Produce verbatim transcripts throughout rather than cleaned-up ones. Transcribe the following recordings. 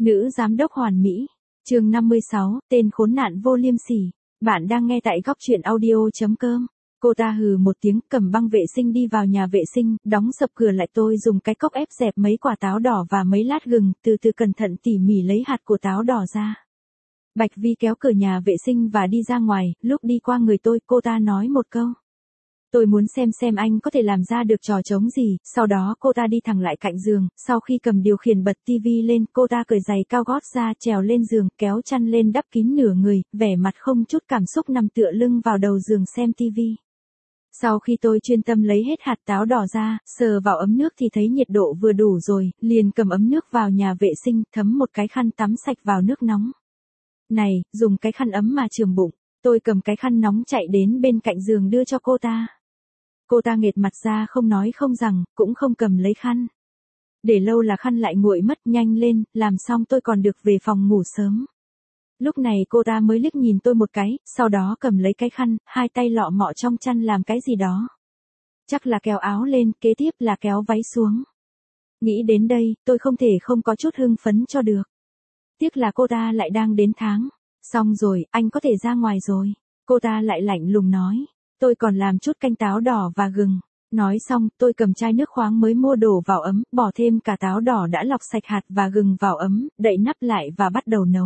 Nữ giám đốc hoàn mỹ. Chương năm mươi sáu, tên khốn nạn vô liêm sỉ. Bạn đang nghe tại góc truyện audio chấm com. Cô ta hừ một tiếng, cầm băng vệ sinh đi vào nhà vệ sinh, đóng sập cửa lại. Tôi dùng cái cốc ép dẹp mấy quả táo đỏ và mấy lát gừng, từ từ cẩn thận tỉ mỉ lấy hạt của táo đỏ ra. Bạch Vi kéo cửa nhà vệ sinh và đi ra ngoài, lúc đi qua người tôi, cô ta nói một câu. Tôi muốn xem xem anh có thể làm ra được trò trống gì. Sau đó cô ta đi thẳng lại cạnh giường, sau khi cầm điều khiển bật tivi lên, cô ta cởi giày cao gót ra, trèo lên giường, kéo chăn lên đắp kín nửa người, vẻ mặt không chút cảm xúc nằm tựa lưng vào đầu giường xem tivi. Sau khi tôi chuyên tâm lấy hết hạt táo đỏ ra, sờ vào ấm nước thì thấy nhiệt độ vừa đủ rồi, liền cầm ấm nước vào nhà vệ sinh, thấm một cái khăn tắm sạch vào nước nóng. Này, dùng cái khăn ấm mà chườm bụng. Tôi cầm cái khăn nóng chạy đến bên cạnh giường đưa cho cô ta. Cô ta nghệt mặt ra không nói không rằng, cũng không cầm lấy khăn. Để lâu là khăn lại nguội mất. Nhanh lên, làm xong tôi còn được về phòng ngủ sớm. Lúc này cô ta mới liếc nhìn tôi một cái, sau đó cầm lấy cái khăn, hai tay lọ mọ trong chăn làm cái gì đó. Chắc là kéo áo lên, kế tiếp là kéo váy xuống. Nghĩ đến đây, tôi không thể không có chút hưng phấn cho được. Tiếc là cô ta lại đang đến tháng. Xong rồi, anh có thể ra ngoài rồi. Cô ta lại lạnh lùng nói. Tôi còn làm chút canh táo đỏ và gừng. Nói xong, tôi cầm chai nước khoáng mới mua đổ vào ấm, bỏ thêm cả táo đỏ đã lọc sạch hạt và gừng vào ấm, đậy nắp lại và bắt đầu nấu.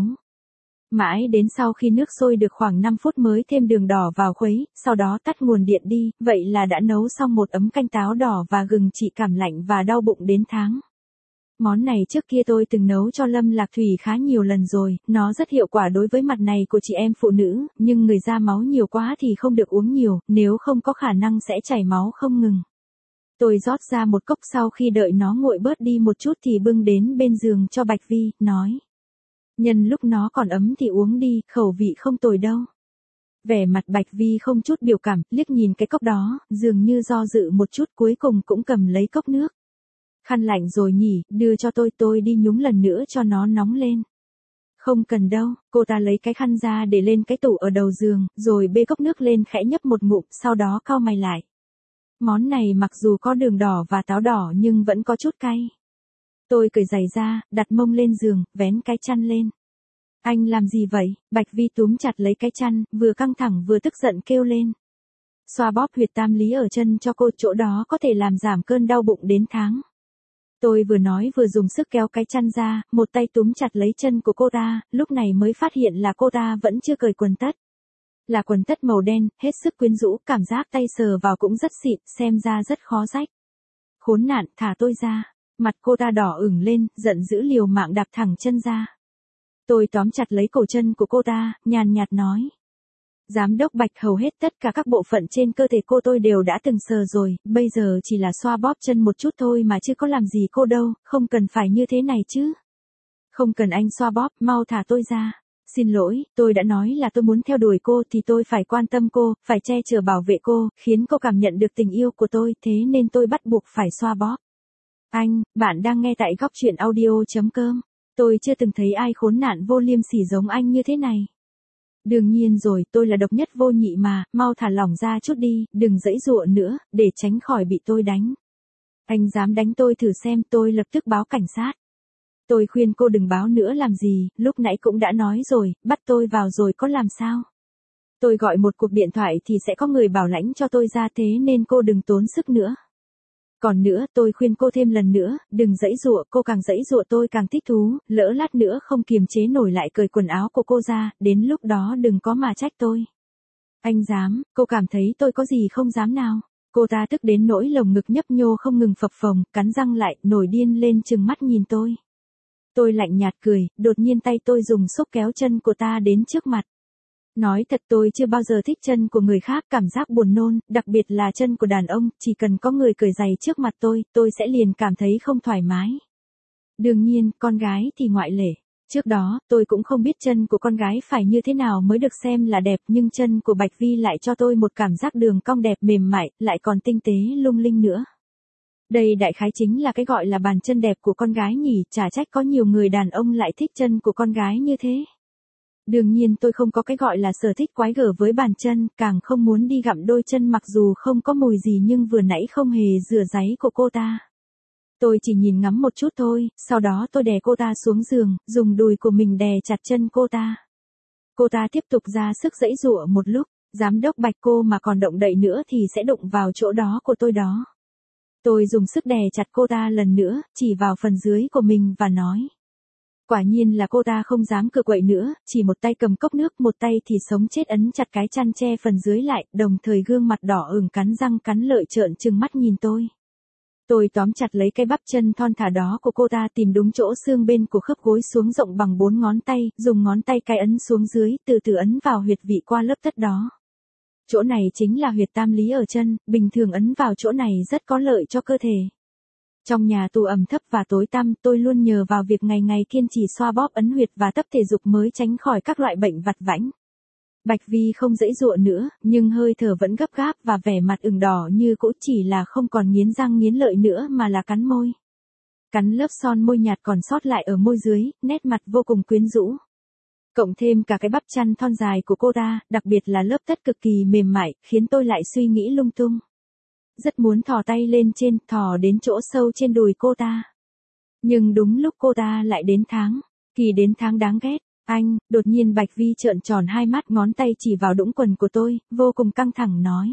Mãi đến sau khi nước sôi được khoảng năm phút mới thêm đường đỏ vào khuấy, sau đó tắt nguồn điện đi, vậy là đã nấu xong một ấm canh táo đỏ và gừng trị cảm lạnh và đau bụng đến tháng. Món này trước kia tôi từng nấu cho Lâm Lạc Thủy khá nhiều lần rồi, nó rất hiệu quả đối với mặt này của chị em phụ nữ, nhưng người da máu nhiều quá thì không được uống nhiều, nếu không có khả năng sẽ chảy máu không ngừng. Tôi rót ra một cốc sau khi đợi nó nguội bớt đi một chút thì bưng đến bên giường cho Bạch Vi, nói. Nhân lúc nó còn ấm thì uống đi, khẩu vị không tồi đâu. Vẻ mặt Bạch Vi không chút biểu cảm, liếc nhìn cái cốc đó, dường như do dự một chút cuối cùng cũng cầm lấy cốc nước. Khăn lạnh rồi nhỉ, đưa cho tôi, tôi đi nhúng lần nữa cho nó nóng lên. Không cần đâu, cô ta lấy cái khăn ra để lên cái tủ ở đầu giường, rồi bê cốc nước lên khẽ nhấp một ngụm, sau đó cau mày lại. Món này mặc dù có đường đỏ và táo đỏ nhưng vẫn có chút cay. Tôi cởi giày ra, đặt mông lên giường, vén cái chăn lên. Anh làm gì vậy? Bạch Vi túm chặt lấy cái chăn, vừa căng thẳng vừa tức giận kêu lên. Xoa bóp huyệt tam lý ở chân cho cô, chỗ đó có thể làm giảm cơn đau bụng đến tháng. Tôi vừa nói vừa dùng sức kéo cái chăn ra, một tay túm chặt lấy chân của cô ta, lúc này mới phát hiện là cô ta vẫn chưa cởi quần tất. Là quần tất màu đen, hết sức quyến rũ, cảm giác tay sờ vào cũng rất xịn, xem ra rất khó rách. Khốn nạn, thả tôi ra. Mặt cô ta đỏ ửng lên, giận dữ liều mạng đạp thẳng chân ra. Tôi tóm chặt lấy cổ chân của cô ta, nhàn nhạt nói. Giám đốc Bạch, hầu hết tất cả các bộ phận trên cơ thể cô tôi đều đã từng sờ rồi, bây giờ chỉ là xoa bóp chân một chút thôi mà chứ có làm gì cô đâu, không cần phải như thế này chứ. Không cần anh xoa bóp, mau thả tôi ra. Xin lỗi, tôi đã nói là tôi muốn theo đuổi cô thì tôi phải quan tâm cô, phải che chở bảo vệ cô, khiến cô cảm nhận được tình yêu của tôi, thế nên tôi bắt buộc phải xoa bóp. Anh, bạn đang nghe tại góc truyện audio chấm com. Tôi chưa từng thấy ai khốn nạn vô liêm sỉ giống anh như thế này. Đương nhiên rồi, tôi là độc nhất vô nhị mà, mau thả lỏng ra chút đi, đừng giãy giụa nữa, để tránh khỏi bị tôi đánh. Anh dám đánh tôi thử xem, tôi lập tức báo cảnh sát. Tôi khuyên cô đừng báo nữa làm gì, lúc nãy cũng đã nói rồi, bắt tôi vào rồi có làm sao. Tôi gọi một cuộc điện thoại thì sẽ có người bảo lãnh cho tôi ra, thế nên cô đừng tốn sức nữa. Còn nữa, tôi khuyên cô thêm lần nữa, đừng giãy giụa, cô càng giãy giụa tôi càng thích thú, lỡ lát nữa không kiềm chế nổi lại cởi quần áo của cô ra, đến lúc đó đừng có mà trách tôi. Anh dám, cô cảm thấy tôi có gì không dám nào. Cô ta tức đến nỗi lồng ngực nhấp nhô không ngừng phập phồng, cắn răng lại, nổi điên lên trừng mắt nhìn tôi. Tôi lạnh nhạt cười, đột nhiên tay tôi dùng xúc kéo chân của ta đến trước mặt. Nói thật, tôi chưa bao giờ thích chân của người khác, cảm giác buồn nôn, đặc biệt là chân của đàn ông, chỉ cần có người cởi giày trước mặt tôi, tôi sẽ liền cảm thấy không thoải mái. Đương nhiên, con gái thì ngoại lệ. Trước đó, tôi cũng không biết chân của con gái phải như thế nào mới được xem là đẹp, nhưng chân của Bạch Vi lại cho tôi một cảm giác đường cong đẹp mềm mại, lại còn tinh tế lung linh nữa. Đây đại khái chính là cái gọi là bàn chân đẹp của con gái nhỉ, chả trách có nhiều người đàn ông lại thích chân của con gái như thế. Đương nhiên tôi không có cái gọi là sở thích quái gở với bàn chân, càng không muốn đi gặm đôi chân mặc dù không có mùi gì nhưng vừa nãy không hề rửa ráy của cô ta. Tôi chỉ nhìn ngắm một chút thôi, sau đó tôi đè cô ta xuống giường, dùng đùi của mình đè chặt chân cô ta. Cô ta tiếp tục ra sức giãy giụa một lúc, giám đốc Bạch cô mà còn động đậy nữa thì sẽ đụng vào chỗ đó của tôi đó. Tôi dùng sức đè chặt cô ta lần nữa, chỉ vào phần dưới của mình và nói. Quả nhiên là cô ta không dám cựa quậy nữa, chỉ một tay cầm cốc nước, một tay thì sống chết ấn chặt cái chăn che phần dưới lại, đồng thời gương mặt đỏ ửng cắn răng cắn lợi trợn trừng mắt nhìn tôi. Tôi tóm chặt lấy cái bắp chân thon thả đó của cô ta, tìm đúng chỗ xương bên của khớp gối xuống rộng bằng bốn ngón tay, dùng ngón tay cái ấn xuống dưới, từ từ ấn vào huyệt vị qua lớp tất đó. Chỗ này chính là huyệt tam lý ở chân, bình thường ấn vào chỗ này rất có lợi cho cơ thể. Trong nhà tù ẩm thấp và tối tăm, tôi luôn nhờ vào việc ngày ngày kiên trì xoa bóp ấn huyệt và tập thể dục mới tránh khỏi các loại bệnh vặt vãnh. Bạch Vi không giãy giụa nữa, nhưng hơi thở vẫn gấp gáp và vẻ mặt ửng đỏ như cũ, chỉ là không còn nghiến răng nghiến lợi nữa mà là cắn môi. Cắn lớp son môi nhạt còn sót lại ở môi dưới, nét mặt vô cùng quyến rũ. Cộng thêm cả cái bắp chăn thon dài của cô ta, đặc biệt là lớp tất cực kỳ mềm mại, khiến tôi lại suy nghĩ lung tung. Rất muốn thò tay lên trên, thò đến chỗ sâu trên đùi cô ta. Nhưng đúng lúc cô ta lại đến tháng, kỳ đến tháng đáng ghét. Anh, đột nhiên Bạch Vi trợn tròn hai mắt, ngón tay chỉ vào đũng quần của tôi, vô cùng căng thẳng nói.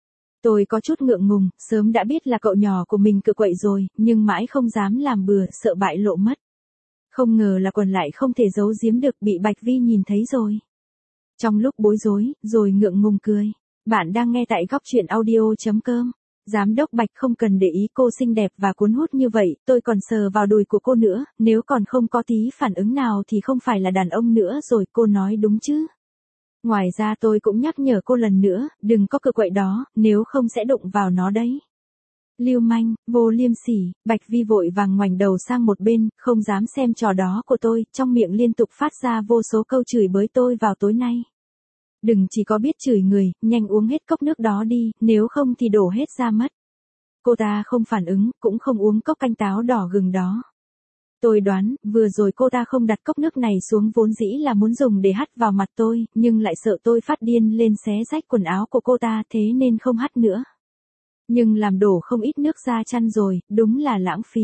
Tôi có chút ngượng ngùng, sớm đã biết là cậu nhỏ của mình cựa quậy rồi, nhưng mãi không dám làm bừa, sợ bại lộ mất. Không ngờ là quần lại không thể giấu giếm được, bị Bạch Vi nhìn thấy rồi. Trong lúc bối rối, rồi ngượng ngùng cười. Bạn đang nghe tại góc truyện audio chấm com. Giám đốc Bạch không cần để ý cô xinh đẹp và cuốn hút như vậy, tôi còn sờ vào đùi của cô nữa, nếu còn không có tí phản ứng nào thì không phải là đàn ông nữa rồi, cô nói đúng chứ. Ngoài ra tôi cũng nhắc nhở cô lần nữa, đừng có cựa quậy đó, nếu không sẽ đụng vào nó đấy. Lưu manh, vô liêm sỉ, Bạch Vi vội vàng ngoảnh đầu sang một bên, không dám xem trò đó của tôi, trong miệng liên tục phát ra vô số câu chửi bới tôi vào tối nay. Đừng chỉ có biết chửi người, nhanh uống hết cốc nước đó đi, nếu không thì đổ hết ra mất. Cô ta không phản ứng, cũng không uống cốc canh táo đỏ gừng đó. Tôi đoán, vừa rồi cô ta không đặt cốc nước này xuống vốn dĩ là muốn dùng để hắt vào mặt tôi, nhưng lại sợ tôi phát điên lên xé rách quần áo của cô ta, thế nên không hắt nữa. Nhưng làm đổ không ít nước ra chăn rồi, đúng là lãng phí.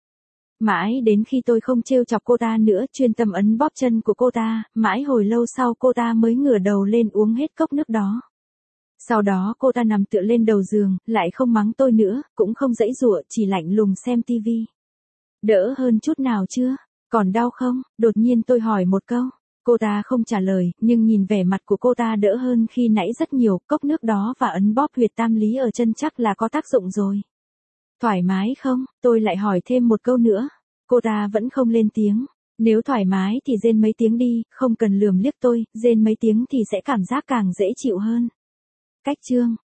Mãi đến khi tôi không trêu chọc cô ta nữa, chuyên tâm ấn bóp chân của cô ta, mãi hồi lâu sau cô ta mới ngửa đầu lên uống hết cốc nước đó. Sau đó cô ta nằm tựa lên đầu giường, lại không mắng tôi nữa, cũng không giãy giụa, chỉ lạnh lùng xem tivi. Đỡ hơn chút nào chưa? Còn đau không? Đột nhiên tôi hỏi một câu. Cô ta không trả lời, nhưng nhìn vẻ mặt của cô ta đỡ hơn khi nãy rất nhiều, cốc nước đó và ấn bóp huyệt tam lý ở chân chắc là có tác dụng rồi. Thoải mái không? Tôi lại hỏi thêm một câu nữa. Cô ta vẫn không lên tiếng. Nếu thoải mái thì rên mấy tiếng đi, không cần lườm liếc tôi, rên mấy tiếng thì sẽ cảm giác càng dễ chịu hơn. Cách chương